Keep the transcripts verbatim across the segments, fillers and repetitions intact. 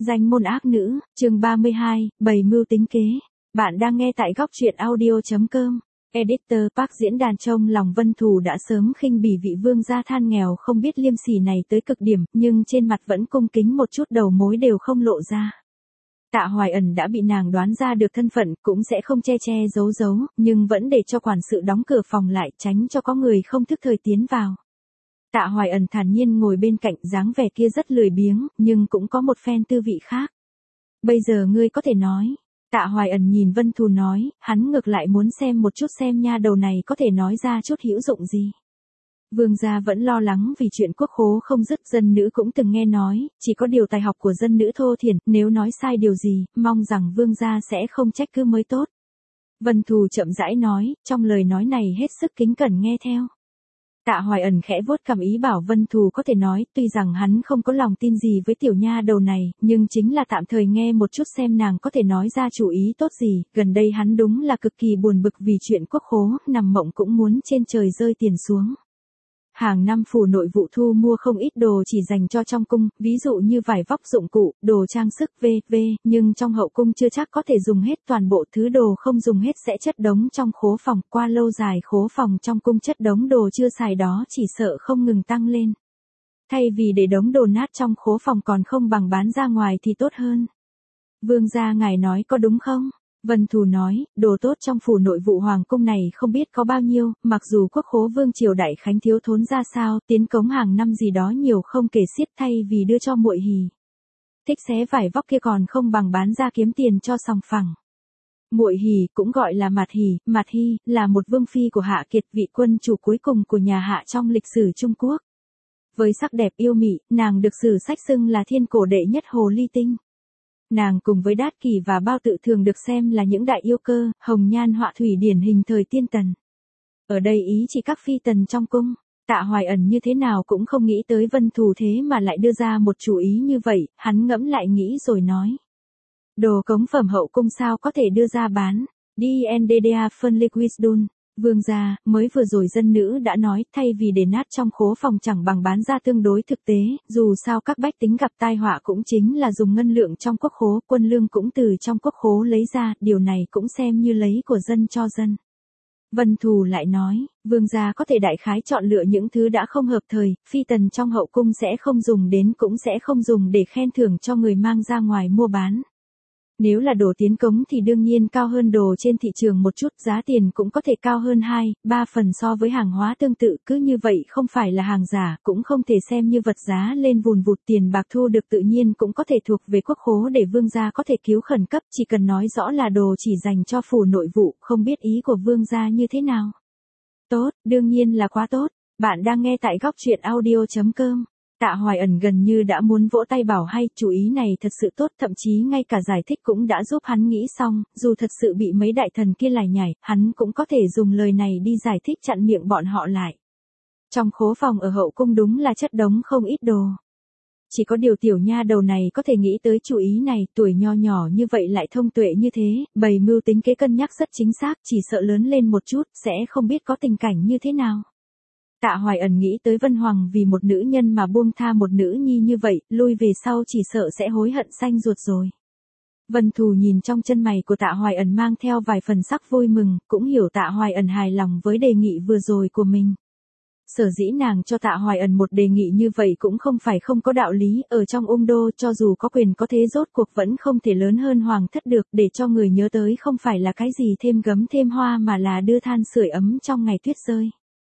Danh môn ác nữ, chương ba mươi hai, bày mưu tính kế. Bạn đang nghe tại góc truyện audio.com. Editor Park diễn đàn trong lòng Vân Thù đã sớm khinh bỉ vị vương gia than nghèo không biết liêm sỉ này tới cực điểm, nhưng trên mặt vẫn cung kính một chút đầu mối đều không lộ ra. Tạ Hoài Ẩn đã bị nàng đoán ra được thân phận, cũng sẽ không che che giấu giấu, nhưng vẫn để cho quản sự đóng cửa phòng lại tránh cho có người không thức thời tiến vào. Tạ Hoài Ẩn thản nhiên ngồi bên cạnh, dáng vẻ kia rất lười biếng, nhưng cũng có một phen tư vị khác. Bây giờ ngươi có thể nói. Tạ Hoài Ẩn nhìn Vân Thù nói, hắn ngược lại muốn xem một chút xem nha đầu này có thể nói ra chút hữu dụng gì. Vương gia vẫn lo lắng vì chuyện quốc khố không dứt, dân nữ cũng từng nghe nói, chỉ có điều tài học của dân nữ thô thiển, nếu nói sai điều gì, mong rằng vương gia sẽ không trách cứ mới tốt. Vân Thù chậm rãi nói, trong lời nói này hết sức kính cẩn nghe theo. Tạ Hoài Ẩn khẽ vuốt cằm ý bảo Vân Thù có thể nói, tuy rằng hắn không có lòng tin gì với tiểu nha đầu này, nhưng chính là tạm thời nghe một chút xem nàng có thể nói ra chủ ý tốt gì, gần đây hắn đúng là cực kỳ buồn bực vì chuyện quốc khố, nằm mộng cũng muốn trên trời rơi tiền xuống. Hàng năm phủ nội vụ thu mua không ít đồ chỉ dành cho trong cung, ví dụ như vải vóc dụng cụ, đồ trang sức vân vân, nhưng trong hậu cung chưa chắc có thể dùng hết toàn bộ, thứ đồ không dùng hết sẽ chất đống trong khố phòng, qua lâu dài khố phòng trong cung chất đống đồ chưa xài đó chỉ sợ không ngừng tăng lên. Thay vì để đống đồ nát trong khố phòng còn không bằng bán ra ngoài thì tốt hơn. Vương gia ngài nói có đúng không? Vân Thù nói, đồ tốt trong phủ nội vụ hoàng cung này không biết có bao nhiêu, mặc dù quốc khố vương triều đại khánh thiếu thốn ra sao, tiến cống hàng năm gì đó nhiều không kể xiết, thay vì đưa cho muội hì thích xé vải vóc kia còn không bằng bán ra kiếm tiền cho sòng phẳng. Muội hì cũng gọi là Mạt Hì, Mạt Hy, là một vương phi của Hạ Kiệt, vị quân chủ cuối cùng của nhà Hạ trong lịch sử Trung Quốc. Với sắc đẹp yêu mị, nàng được sử sách xưng là thiên cổ đệ nhất hồ ly tinh. Nàng cùng với Đát Kỷ và Bao Tự thường được xem là những đại yêu cơ, hồng nhan họa thủy điển hình thời tiên tần. Ở đây ý chỉ các phi tần trong cung. Tạ Hoài Ẩn như thế nào cũng không nghĩ tới Vân Thù thế mà lại đưa ra một chủ ý như vậy, hắn ngẫm lại nghĩ rồi nói. Đồ cống phẩm hậu cung sao có thể đưa ra bán, đi en đê đê a phân liquidun. Vương gia, mới vừa rồi dân nữ đã nói, thay vì để nát trong khố phòng chẳng bằng bán ra tương đối thực tế, dù sao các bách tính gặp tai họa cũng chính là dùng ngân lượng trong quốc khố, quân lương cũng từ trong quốc khố lấy ra, điều này cũng xem như lấy của dân cho dân. Vân Thù lại nói, vương gia có thể đại khái chọn lựa những thứ đã không hợp thời, phi tần trong hậu cung sẽ không dùng đến cũng sẽ không dùng để khen thưởng cho người mang ra ngoài mua bán. Nếu là đồ tiến cống thì đương nhiên cao hơn đồ trên thị trường một chút, giá tiền cũng có thể cao hơn hai, ba phần so với hàng hóa tương tự, cứ như vậy không phải là hàng giả, cũng không thể xem như vật giá lên vùn vụt, tiền bạc thu được tự nhiên cũng có thể thuộc về quốc khố để vương gia có thể cứu khẩn cấp, chỉ cần nói rõ là đồ chỉ dành cho phủ nội vụ, không biết ý của vương gia như thế nào. Tốt, đương nhiên là quá tốt, bạn đang nghe tại góc truyện audio.com. Tạ Hoài Ẩn gần như đã muốn vỗ tay bảo hay, chủ ý này thật sự tốt, thậm chí ngay cả giải thích cũng đã giúp hắn nghĩ xong, dù thật sự bị mấy đại thần kia lải nhải, hắn cũng có thể dùng lời này đi giải thích chặn miệng bọn họ lại. Trong khố phòng ở hậu cung đúng là chất đống không ít đồ. Chỉ có điều tiểu nha đầu này có thể nghĩ tới chủ ý này, tuổi nho nhỏ như vậy lại thông tuệ như thế, bày mưu tính kế cân nhắc rất chính xác, chỉ sợ lớn lên một chút, sẽ không biết có tình cảnh như thế nào. Tạ Hoài Ẩn nghĩ tới Vân Hoàng vì một nữ nhân mà buông tha một nữ nhi như vậy, lui về sau chỉ sợ sẽ hối hận xanh ruột rồi. Vân Thù nhìn trong chân mày của Tạ Hoài Ẩn mang theo vài phần sắc vui mừng, cũng hiểu Tạ Hoài Ẩn hài lòng với đề nghị vừa rồi của mình. Sở dĩ nàng cho Tạ Hoài Ẩn một đề nghị như vậy cũng không phải không có đạo lý, ở trong ung đô cho dù có quyền có thế rốt cuộc vẫn không thể lớn hơn hoàng thất được, để cho người nhớ tới không phải là cái gì thêm gấm thêm hoa mà là đưa than sưởi ấm trong ngày tuyết rơi.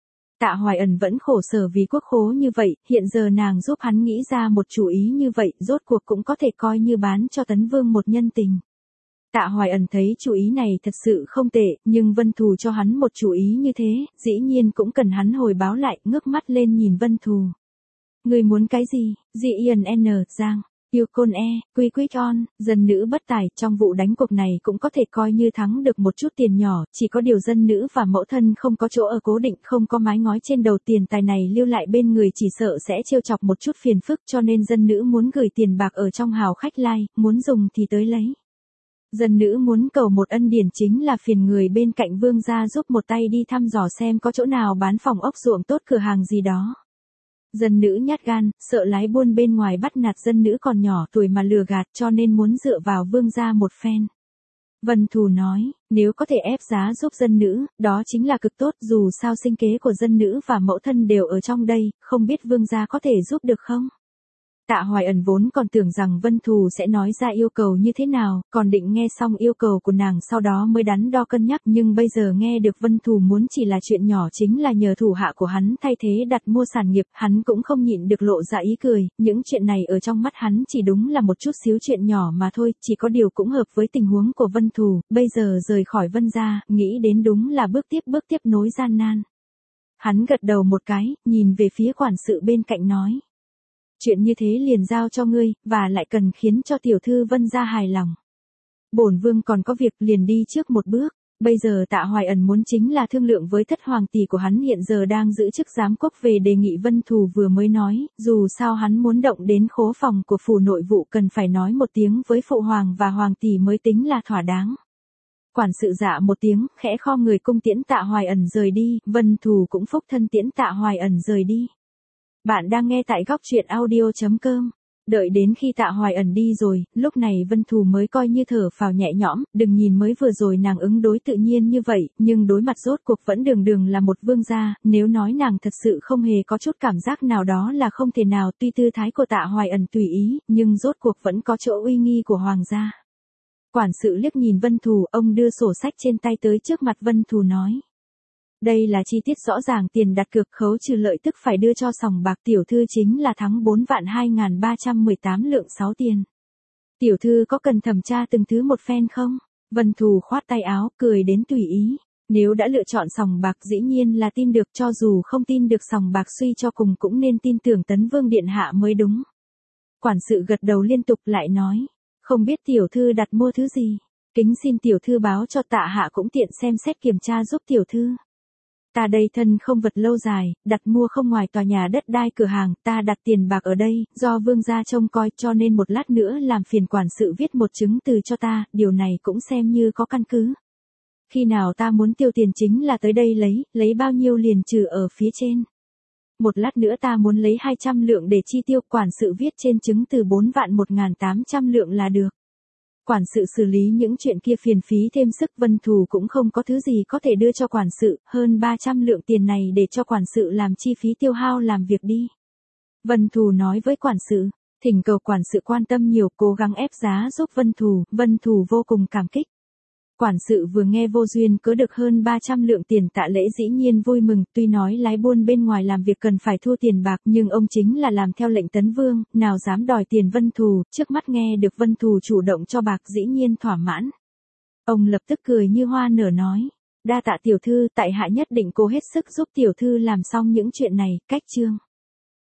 Tạ Hoài Ẩn vẫn khổ sở vì quốc khố như vậy, hiện giờ nàng giúp hắn nghĩ ra một chủ ý như vậy, rốt cuộc cũng có thể coi như bán cho Tấn Vương một nhân tình. Tạ Hoài Ẩn thấy chủ ý này thật sự không tệ, nhưng Vân Thù cho hắn một chủ ý như thế, dĩ nhiên cũng cần hắn hồi báo lại, ngước mắt lên nhìn Vân Thù. Người muốn cái gì? Dị Ian N. Giang. Yêu côn e, quy quyết on, dân nữ bất tài, trong vụ đánh cuộc này cũng có thể coi như thắng được một chút tiền nhỏ, chỉ có điều dân nữ và mẫu thân không có chỗ ở cố định, không có mái ngói trên đầu, tiền tài này lưu lại bên người chỉ sợ sẽ trêu chọc một chút phiền phức, cho nên dân nữ muốn gửi tiền bạc ở trong hào khách lai, muốn dùng thì tới lấy. Dân nữ muốn cầu một ân điển chính là phiền người bên cạnh vương gia giúp một tay đi thăm dò xem có chỗ nào bán phòng ốc ruộng tốt cửa hàng gì đó. Dân nữ nhát gan, sợ lái buôn bên ngoài bắt nạt dân nữ còn nhỏ tuổi mà lừa gạt cho nên muốn dựa vào vương gia một phen. Vân Thù nói, nếu có thể ép giá giúp dân nữ, đó chính là cực tốt, dù sao sinh kế của dân nữ và mẫu thân đều ở trong đây, không biết vương gia có thể giúp được không? Tạ Hoài Ẩn vốn còn tưởng rằng Vân Thù sẽ nói ra yêu cầu như thế nào, còn định nghe xong yêu cầu của nàng sau đó mới đắn đo cân nhắc, nhưng bây giờ nghe được Vân Thù muốn chỉ là chuyện nhỏ chính là nhờ thủ hạ của hắn thay thế đặt mua sản nghiệp, hắn cũng không nhịn được lộ ra ý cười, những chuyện này ở trong mắt hắn chỉ đúng là một chút xíu chuyện nhỏ mà thôi, chỉ có điều cũng hợp với tình huống của Vân Thù, bây giờ rời khỏi Vân gia, nghĩ đến đúng là bước tiếp bước tiếp nối gian nan. Hắn gật đầu một cái, nhìn về phía quản sự bên cạnh nói. Chuyện như thế liền giao cho ngươi, và lại cần khiến cho tiểu thư Vân gia hài lòng. Bổn vương còn có việc liền đi trước một bước, bây giờ Tạ Hoài Ẩn muốn chính là thương lượng với thất hoàng tỷ của hắn hiện giờ đang giữ chức giám quốc về đề nghị Vân Thù vừa mới nói, dù sao hắn muốn động đến khố phòng của phủ nội vụ cần phải nói một tiếng với phụ hoàng và hoàng tỷ mới tính là thỏa đáng. Quản sự dạ một tiếng, khẽ kho người cung tiễn Tạ Hoài Ẩn rời đi, Vân Thù cũng phúc thân tiễn Tạ Hoài Ẩn rời đi. Bạn đang nghe tại góc truyện audio chấm com. Đợi đến khi Tạ Hoài Ẩn đi rồi, lúc này Vân Thù mới coi như thở phào nhẹ nhõm, đừng nhìn mới vừa rồi nàng ứng đối tự nhiên như vậy, nhưng đối mặt rốt cuộc vẫn đường đường là một vương gia, nếu nói nàng thật sự không hề có chút cảm giác nào đó là không thể nào, tuy tư thái của Tạ Hoài Ẩn tùy ý, nhưng rốt cuộc vẫn có chỗ uy nghi của hoàng gia. Quản sự liếc nhìn Vân Thù, ông đưa sổ sách trên tay tới trước mặt Vân Thù nói. Đây là chi tiết rõ ràng tiền đặt cược khấu trừ lợi tức phải đưa cho sòng bạc tiểu thư chính là thắng bốn vạn hai nghìn ba trăm mười tám lượng sáu tiền. Tiểu thư có cần thẩm tra từng thứ một phen không? Vân Thù khoát tay áo, cười đến tùy ý. Nếu đã lựa chọn sòng bạc dĩ nhiên là tin được, cho dù không tin được sòng bạc suy cho cùng cũng nên tin tưởng Tấn Vương Điện Hạ mới đúng. Quản sự gật đầu liên tục lại nói. Không biết tiểu thư đặt mua thứ gì? Kính xin tiểu thư báo cho Tạ hạ cũng tiện xem xét kiểm tra giúp tiểu thư. Ta đây thân không vật lâu dài, đặt mua không ngoài tòa nhà đất đai cửa hàng, ta đặt tiền bạc ở đây, do vương gia trông coi cho nên một lát nữa làm phiền quản sự viết một chứng từ cho ta, điều này cũng xem như có căn cứ. Khi nào ta muốn tiêu tiền chính là tới đây lấy, lấy bao nhiêu liền trừ ở phía trên. Một lát nữa ta muốn lấy hai trăm lượng để chi tiêu, quản sự viết trên chứng từ bốn vạn một nghìn tám trăm lượng là được. Quản sự xử lý những chuyện kia phiền phí thêm sức, Vân Thù cũng không có thứ gì có thể đưa cho quản sự, hơn ba trăm lượng tiền này để cho quản sự làm chi phí tiêu hao làm việc đi. Vân Thù nói với quản sự, thỉnh cầu quản sự quan tâm nhiều, cố gắng ép giá giúp Vân Thù, Vân Thù vô cùng cảm kích. Quản sự vừa nghe vô duyên cớ được hơn ba trăm lượng tiền Tạ Lễ dĩ nhiên vui mừng, tuy nói lái buôn bên ngoài làm việc cần phải thua tiền bạc nhưng ông chính là làm theo lệnh Tấn Vương, nào dám đòi tiền Vân Thù, trước mắt nghe được Vân Thù chủ động cho bạc dĩ nhiên thỏa mãn. Ông lập tức cười như hoa nở nói, đa tạ tiểu thư, tại hạ nhất định cố hết sức giúp tiểu thư làm xong những chuyện này, cách chương.